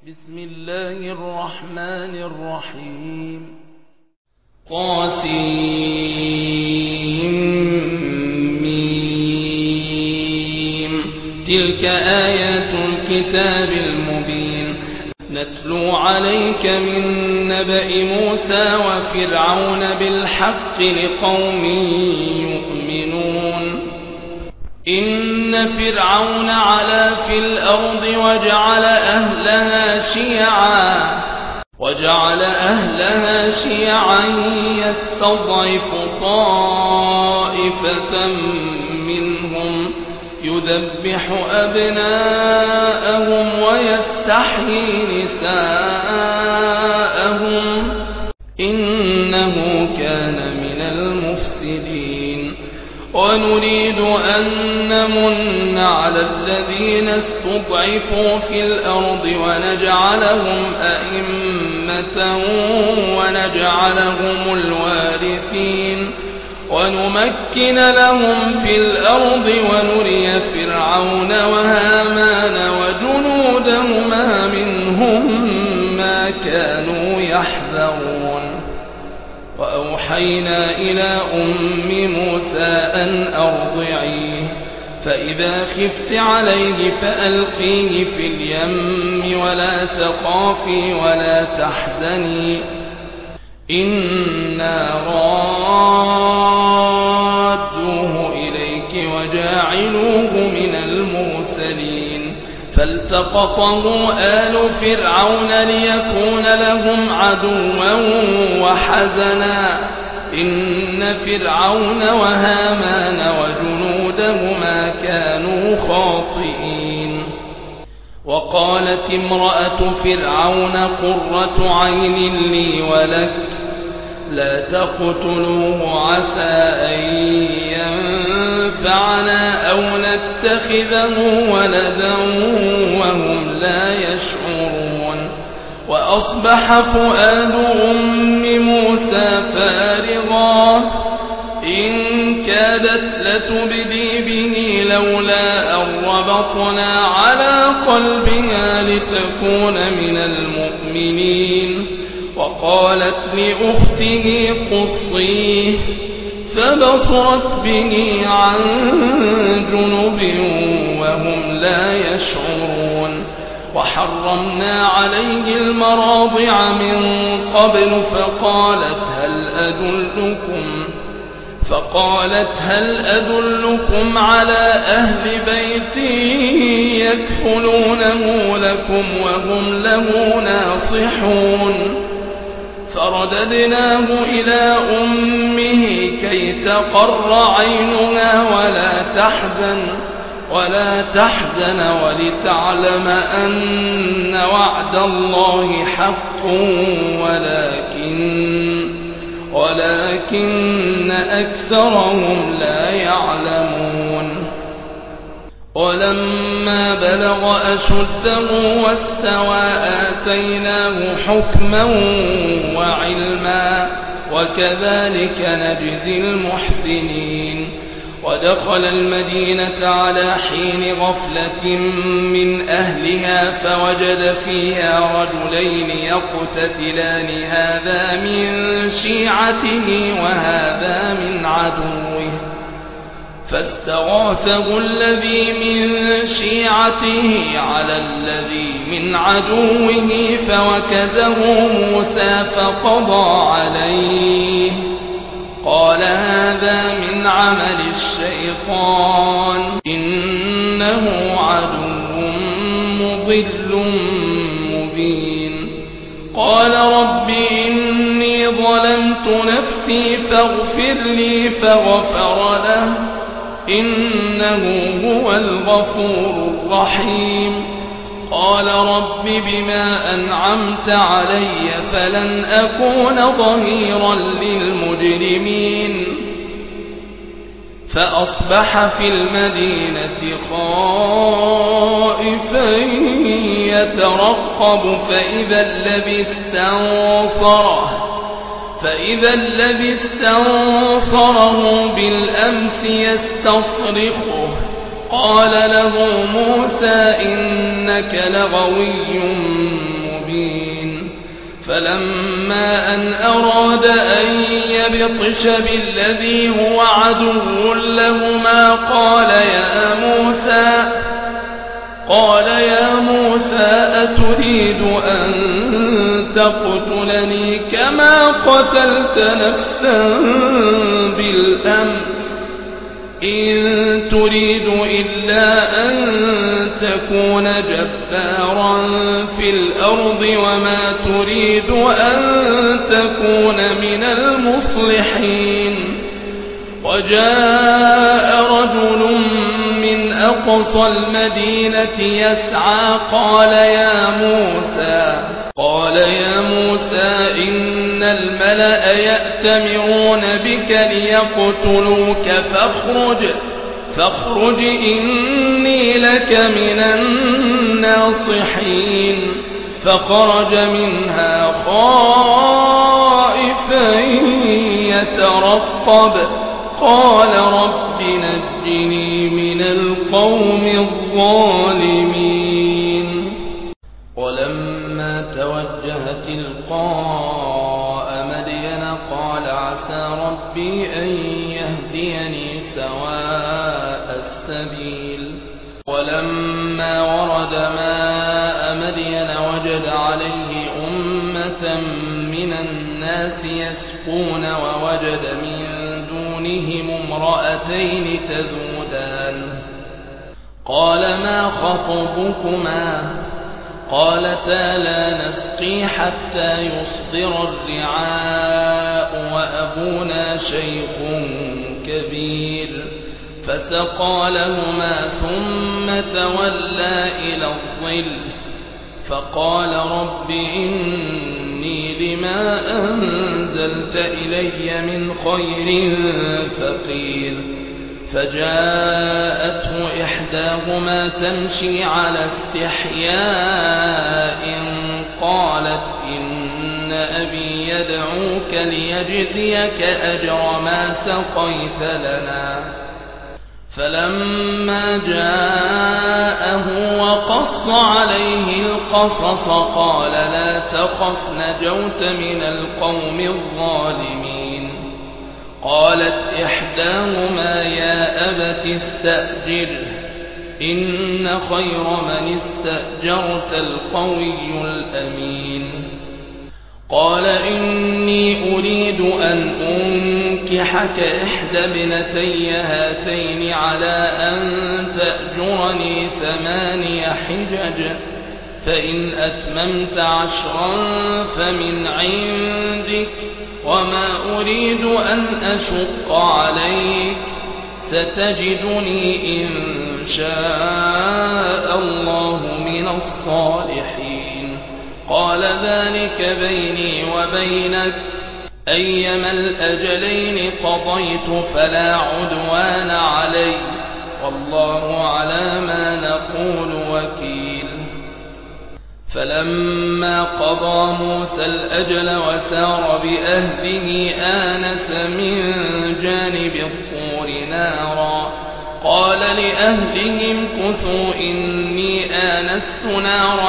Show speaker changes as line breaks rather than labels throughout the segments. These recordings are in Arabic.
بسم الله الرحمن الرحيم. تلك آيات الكتاب المبين نتلو عليك من نبأ موسى وفرعون بالحق لقوم يؤمنون. إن فرعون علا في الأرض وجعل أهلها شيعا يستضعف طائفة منهم يذبح أبناءهم ويستحيي نساءهم إنه كان من المفسدين. ونريد أن نمن على الذين استضعفوا في الأرض ونجعلهم أئمة ونجعلهم الوارثين ونمكن لهم في الأرض ونري فرعون وهامان وجنودهما منهم ما كانوا يحذرون. وأوحينا إلى أم موسى أن أرضعيه فإذا خفت عليه فألقيه في اليم ولا تخافي ولا تحزني إنا رادوه إليك وجاعلوه من المرسلين. فالتقطه آل فرعون ليكون لهم عدوا وحزنا إن فرعون وهامان وجنودهما كانوا خاطئين. وقالت امرأة فرعون قرة عين لي ولك لا تقتلوه عسى أن ينفعنا أو نتخذه ولدا وهم لا يشعرون. وأصبح فؤاد أم موسى فارغا إن كادت لتبدي به لولا أن ربطنا على قلبها لتكون من المؤمنين. وقالت لأخته قصيه فبصرت به عن جنب وهم لا يشعرون. وحرمنا عليه المراضع من قبل فقالت هل أدلكم على أهل بيت يكفلونه لكم وهم له ناصحون. فرددناه إلى أمه كي تقر عينها ولا تحزن ولتعلم أن وعد الله حق ولكن أكثرهم لا يعلمون. ولما بلغ أشده واستوى آتيناه حكما وعلما وكذلك نجزي المحسنين. ودخل المدينة على حين غفلة من أهلها فوجد فيها رجلين يقتتلان هذا من شيعته وهذا من عدوه فاستغاثه الذي من شيعته على الذي من عدوه فوكزه موسى فقضى عليه قال هذا من عمل الشيطان إنه عدو مضل مبين. قال رب إني ظلمت نفسي فاغفر لي فغفر له إنه هو الغفور الرحيم. قال رب بما أنعمت علي فلن أكون ظهيرا للمجرمين. فأصبح في المدينة خائفا يترقب فإذا الذي استنصره بالأمس يستصرخه قال له موسى إنك لغوي فلما أن أراد أن يبطش بالذي هو عدو لهما قال يا موسى أتريد أن تقتلني كما قتلت نفسا بالأمر إن تريد إلا أن تكون جبارا في الأرض وما تريد أن تكون من المصلحين. وجاء رجل من أقصى المدينة يسعى قال يا موسى إن الملأ يأتمرون بك ليقتلوك فاخرج إني لك من الناصحين. فخرج منها خائفا يترقب قال رب نجني من القوم الظالمين. ولما توجه تلقاء مدين قال عسى ربي أن يهديني سواء السبيل. ولما ورد ماء مدين وجد عليه أمة من الناس يسقون ووجد من دونهم امرأتين تذودان قال ما خطبكما قالتا لا نسقي حتى يصدر الرعاء وأبونا شيخ كبير. فسقى لهما ثم تولى إلى الظل فقال رب إني لما أنزلت إلي من خير فقير. فجاءته إحداهما تمشي على استحياء قالت إن أبي يدعوك ليجزيك أجر ما سقيت لنا. فلما جاءه وقص عليه القصص قال لا تخف نجوت من القوم الظالمين. قالت إحداهما يا أبت استأجره إن خير من استأجرت القوي الأمين. قال إني أريد أن أنكحك إحدى ابنتي هاتين على أن تأجرني 8 حجج فإن أتممت 10 فمن عندك وما أريد أن أشق عليك ستجدني إن شاء الله من الصالحين. قال ذلك بيني وبينك أيما الأجلين قضيت فلا عدوان علي والله على ما نقول وكيل. فلما قضى موسى الأجل وسار بأهله آنس من جانب الطور نارا قال لأهلهم كثوا إني آنست نارا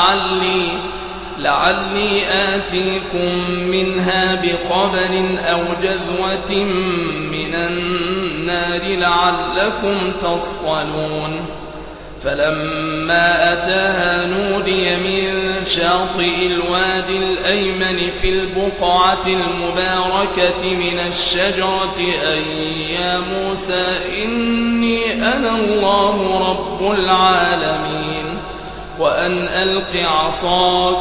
لعلي آتيكم منها بقبل أو جذوة من النار لعلكم تصطلون. فلما أتاها نودي من شاطئ الوادي الأيمن في البقعة المباركة من الشجرة أن يا موسى إني أنا الله رب العالمين وأن ألق عصاك.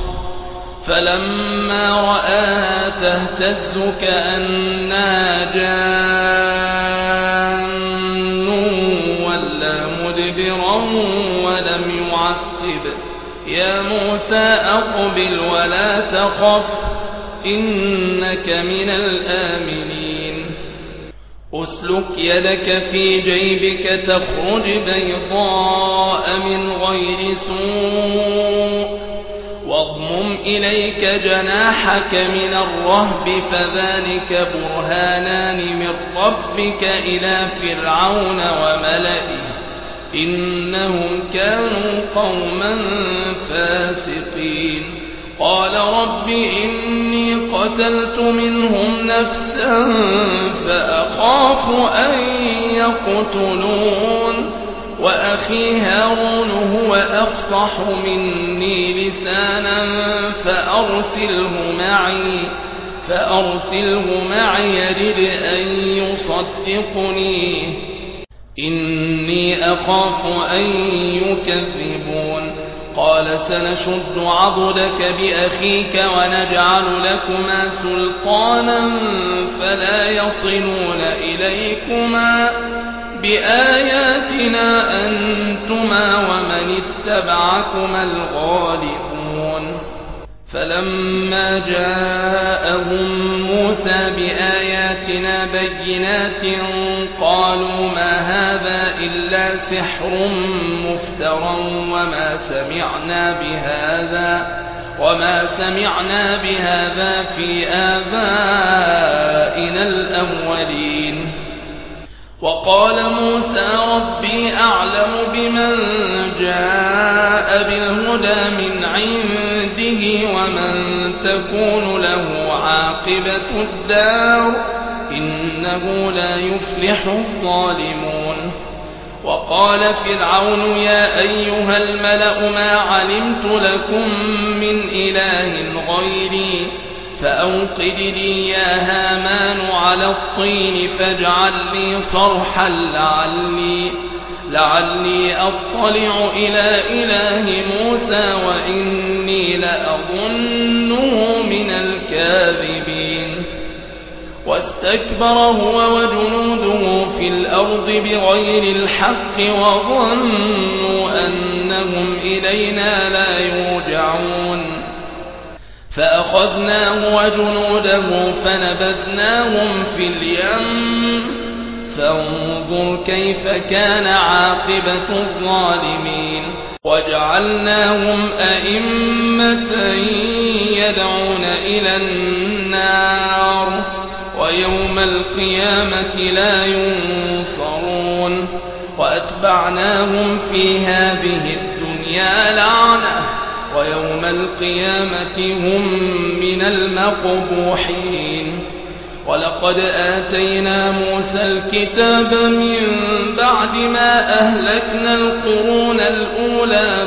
فلما رآها تهتز كأنها جان ولا مدبرا ولم يعقب يا موسى أقبل ولا تخف إنك من الآمنين. أسلك يدك في جيبك تخرج بيضاء من غير سوء واضمم إليك جناحك من الرهب فذلك برهانان من ربك إلى فرعون وملئه إنهم كانوا قوما فاسقين. قال رب إني قتلت منهم نفسا فأخاف أن يقتلون وأخي هارون هو أفصح مني لسانا فأرسله معي يرد أن يصدقني إني أخاف أن يكذبون قال سنشد عضدك بأخيك ونجعل لكما سلطانا فلا يصلون إليكما بآياتنا أنتما ومن اتبعكما الغالبون فلما جاءهم موسى بآياتنا بينات قالوا ما هذا إلا سحر مفترى وما سمعنا بهذا في آبائنا الأولين وقال موسى ربي أعلم بمن جاء بالهدى من عنده ومن تكون له عاقبة الدار إنه لا يفلح الظالمون وقال فرعون يا أيها الملأ ما علمت لكم من إله غيري فأوقد لي يا هامان على الطين فاجعل لي صرحا لعلي أطلع إلى إله موسى وإني لأظنه من الكاذبين واستكبر هو وجنوده في الأرض بغير الحق وظنوا أنهم إلينا لا يرجعون فأخذناه وجنوده فنبذناهم في اليم فانظر كيف كان عاقبة الظالمين وجعلناهم أئمة يدعون إلى النار ويوم القيامة لا ينصرون وأتبعناهم في هذه الدنيا لعنة ويوم القيامة هم من المقبوحين ولقد آتينا موسى الكتاب من بعد ما أهلكنا القرون الأولى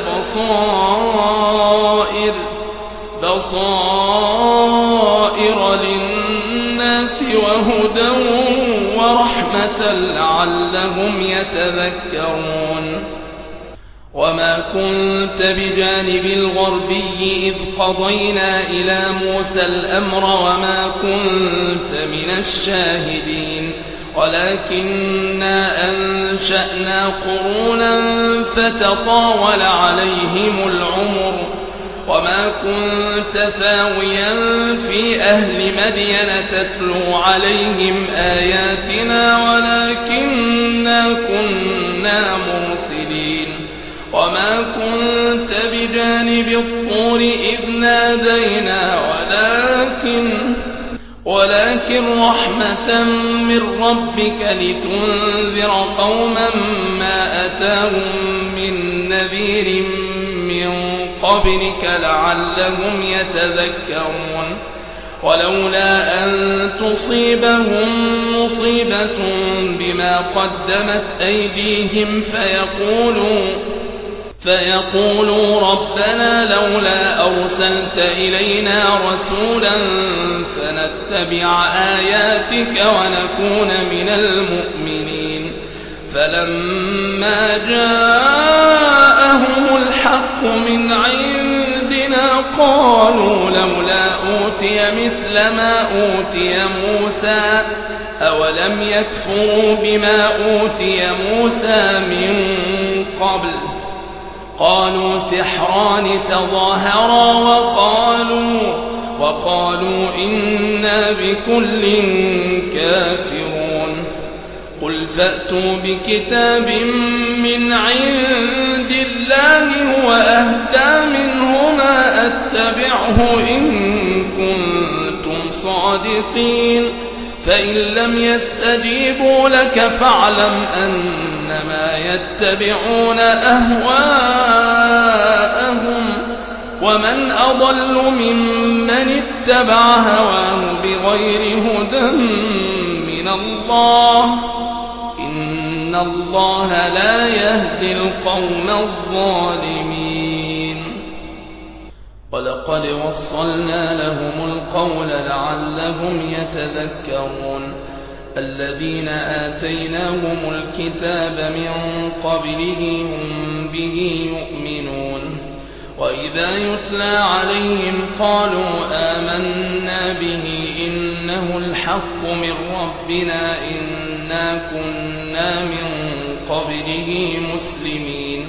بصائر للناس وهدى ورحمة لعلهم يتذكرون وما كنت بجانب الغربي إذ قضينا إلى موسى الأمر وما كنت من الشاهدين ولكننا أنشأنا قرونا فتطاول عليهم العمر وما كنت ثاويا في أهل مدين تتلو عليهم آياتنا ولكننا كنا مرسلين وما كنت بجانب الطور إذ نادينا ولكن رحمة من ربك لتنذر قوما ما أتاهم من نذير من قبلك لعلهم يتذكرون ولولا أن تصيبهم مصيبة بما قدمت أيديهم فيقولوا ربنا لولا أرسلت إلينا رسولا فنتبع آياتك ونكون من المؤمنين فلما جاءهم الحق من عندنا قالوا لولا أوتي مثل ما أوتي موسى أولم يكفروا بما أوتي موسى من قبل قالوا سحران تظاهرا وقالوا إنا بكل كافرون قل فأتوا بكتاب من عند الله هو أهدى منهما أتبعه إن كنتم صادقين فإن لم يستجيبوا لك فاعلم أنما يتبعون أهواءهم ومن أضل ممن اتبع هواه بغير هدى من الله إن الله لا يهدي القوم الظالمين ولقد وصلنا لهم القول لعلهم يتذكرون الذين آتيناهم الكتاب من قبله هم به يؤمنون وإذا يتلى عليهم قالوا آمنا به إنه الحق من ربنا إنا كنا من قبله مسلمين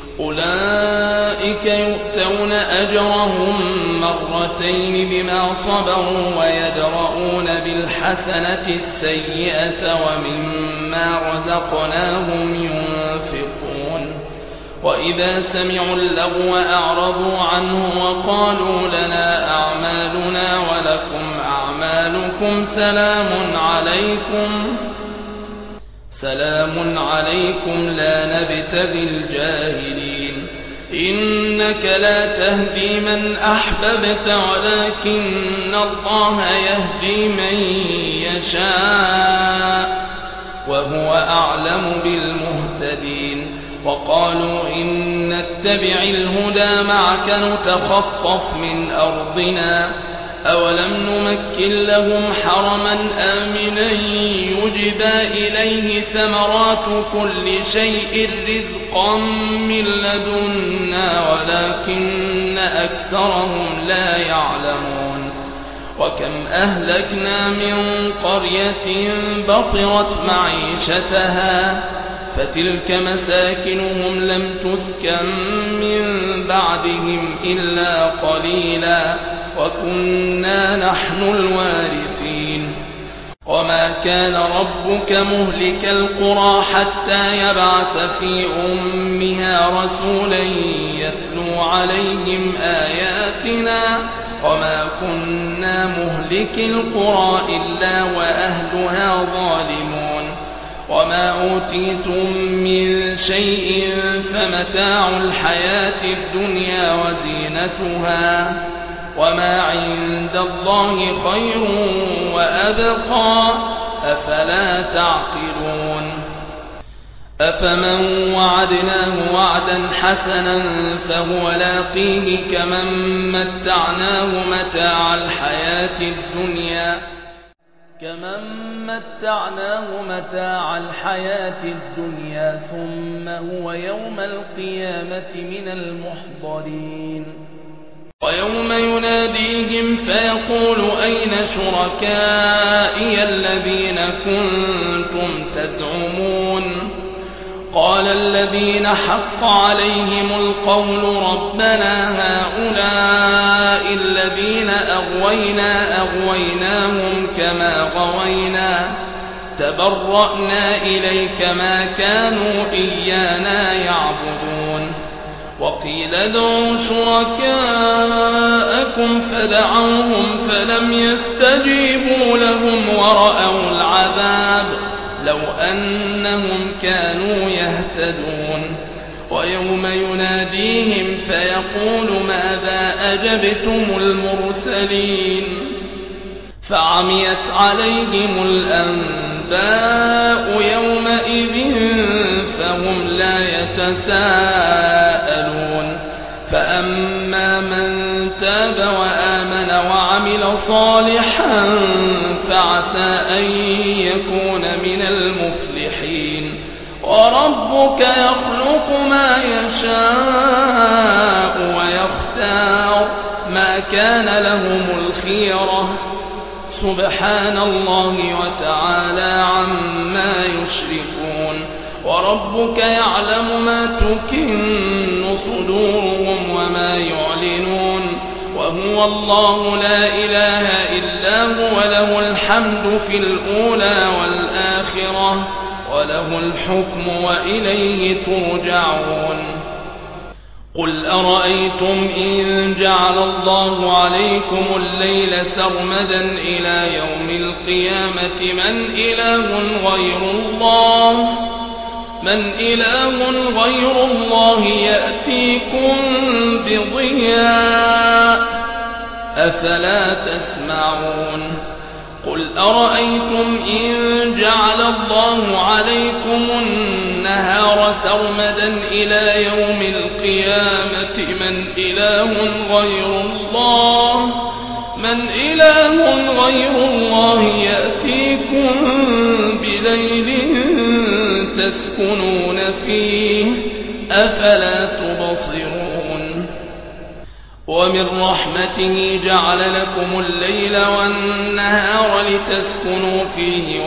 أولئك يؤتون أجرهم مرتين بما صبروا ويدرؤون بالحسنة السيئة ومما رزقناهم ينفقون وإذا سمعوا اللغو أعرضوا عنه وقالوا لنا أعمالنا ولكم أعمالكم سلام عليكم لا نبتغي الجاهلين إنك لا تهدي من أحببت ولكن الله يهدي من يشاء وهو أعلم بالمهتدين وقالوا إن نتبع الهدى معك نتخطف من أرضنا أولم نمكن لهم حرما آمنا يجبى إليه ثمرات كل شيء رزقا من لدنا ولكن أكثرهم لا يعلمون وكم أهلكنا من قرية بطرت معيشتها فتلك مساكنهم لم تسكن من بعدهم إلا قليلا وكنا نحن الوارثين وما كان ربك مهلك القرى حتى يبعث في أمها رسولا يتلو عليهم آياتنا وما كنا مهلك القرى إلا وأهلها ظالمون وما أوتيتم من شيء فمتاع الحياة الدنيا وزينتها وما عند الله خير وأبقى أفلا تعقلون أفمن وعدناه وعدا حسنا فهو لاقيه كمن متعناه متاع الحياة الدنيا ثم هو يوم القيامة من المحضرين ويوم يناديهم فيقول أين شركائي الذين كنتم تزعمون قال الذين حق عليهم القول ربنا هؤلاء الذين أغويناهم كما غوينا تبرأنا إليك ما كانوا إيانا يعبدون وقيل ادعوا شركاءكم فدعوهم فلم يستجيبوا لهم ورأوا العذاب لو أنهم كانوا يهتدون ويوم يناديهم فيقول ماذا أجبتم المرسلين فعميت عليهم الأنباء يومئذ فهم لا يتساءلون فأما من تاب وآمن وعمل صالحا فعسى أن يكون من المفلحين وربك يخلق ما يشاء ويختار ما كان لهم الخيرة سبحان الله وتعالى عما يشركون وربك يعلم ما تكن صدورهم وما يعلنون وهو الله لا إله إلا هو له الحمد في الأولى والآخرة وله الحكم وإليه ترجعون قل أرأيتم إن جعل الله عليكم الليل سرمدا إلى يوم القيامة من إله غير الله من إله غير الله يأتيكم بضياء أفلا تسمعون قل أرأيتم إن جعل الله عليكم النهار سرمدا إلى يوم القيامة من إله غير الله يأتيكم بليل تسكنون فيه أفلا تبصرون ومن رحمته جعل لكم الليل والنهار لتسكنوا فيه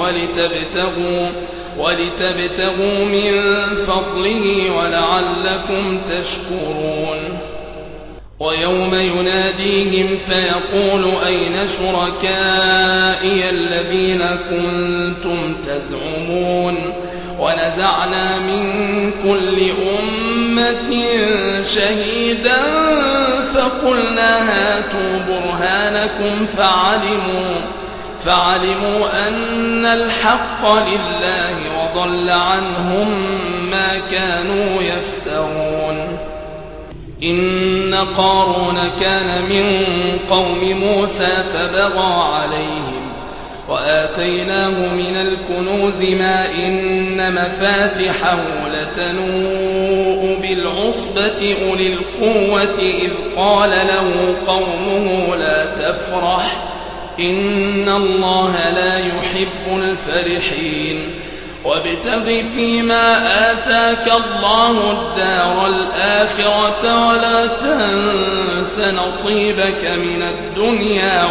ولتبتغوا من فضله ولعلكم تشكرون ويوم يناديهم فيقول أين شركائي الذين كنتم تزعمون ونزعنا من كل أمة شهيدا فقلنا هاتوا برهانكم فعلموا أن الحق لله وضل عنهم ما كانوا يفترون إن قارون كان من قوم موسى فبغى عليهم وآتيناه من الكنوز ما إن مفاتحه لتنوء بالعصبة أولي القوة إذ قال له قومه لا تفرح إن الله لا يحب الفرحين وابتغ فيما آتاك الله الدار الآخرة ولا تنس نصيبك من الدنيا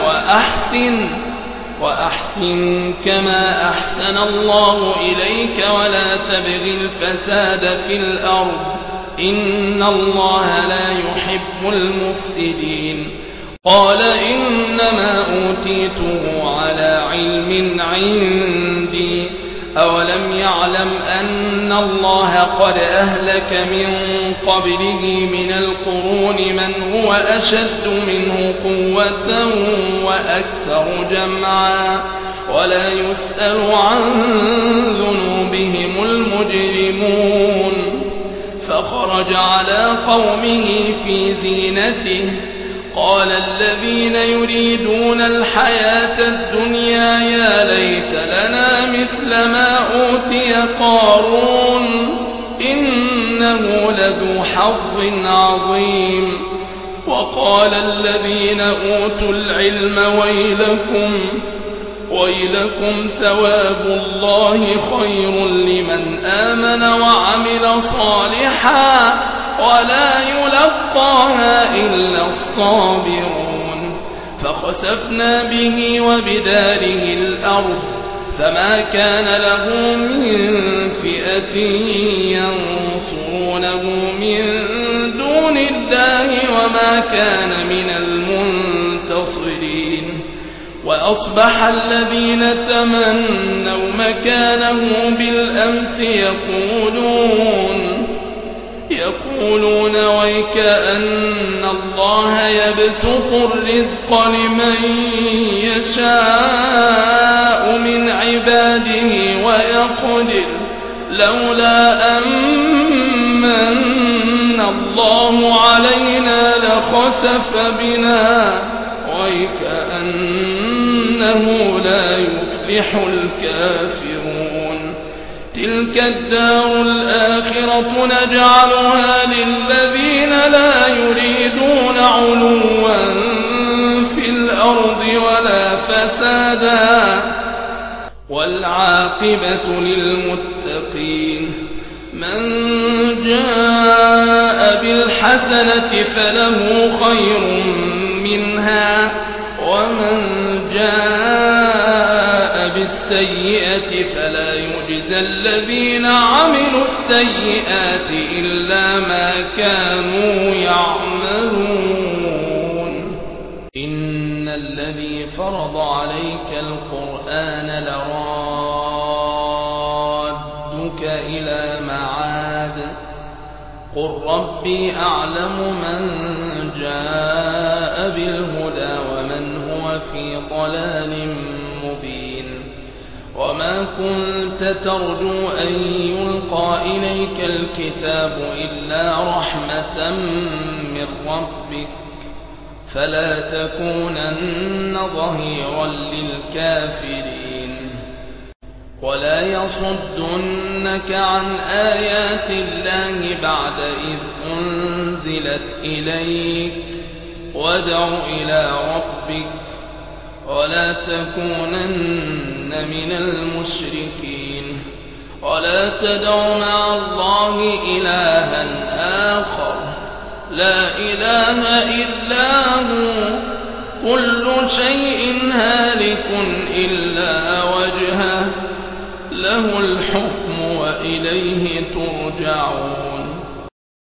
وأحسن كما أحسن الله إليك ولا تبغ الفساد في الأرض إن الله لا يحب المفسدين قال إنما أوتيته على علم عندي أولم يعلم أن الله قد أهلك من قبله من القرون من هو أشد منه قوة وأكثر جمعا ولا يسأل عن ذنوبهم المجرمون فخرج على قومه في زينته قال الذين يريدون الحياة الدنيا يا ليت لنا مثل ما أوتي قارون إنه لذو حظ عظيم وقال الذين أوتوا العلم ويلكم ثواب الله خير لمن آمن وعمل صالحا ولا يلقاها إلا الصابرون فخسفنا به وبداره الأرض فما كان له من فئة ينصرونه من دون الله وما كان من المنتصرين وأصبح الذين تمنوا مكانه بالأمس يقولون ويك أن الله يبسط الرزق لمن يشاء من عباده ويقدر لولا أمن الله علينا لخسف بنا ويك أنه لا يفلح الكافرون تلك الدار الآخرة نجعلها للذين لا يريدون علوا في الأرض ولا فسادا والعاقبة للمتقين من جاء بالحسنة فله خير منها ومن جاء بالسيئة فلا يجزى الذين عملوا السيئات إلا ما كانوا يعملون إن الذي فرض عليك القرآن لرادك إلى معاد قل ربي أعلم من جاء بالهدى ومن هو في ضلال مبين وما وما كنت ترجو أن يلقى إليك الكتاب إلا رحمة من ربك فلا تكونن ظهيرا للكافرين ولا يصدنك عن آيات الله بعد إذ أنزلت إليك وادع إلى ربك ولا تكونن من المشركين ولا تدع مع الله إلها آخر لا إله إلا هو كل شيء هالك إلا وجهه له الحكم وإليه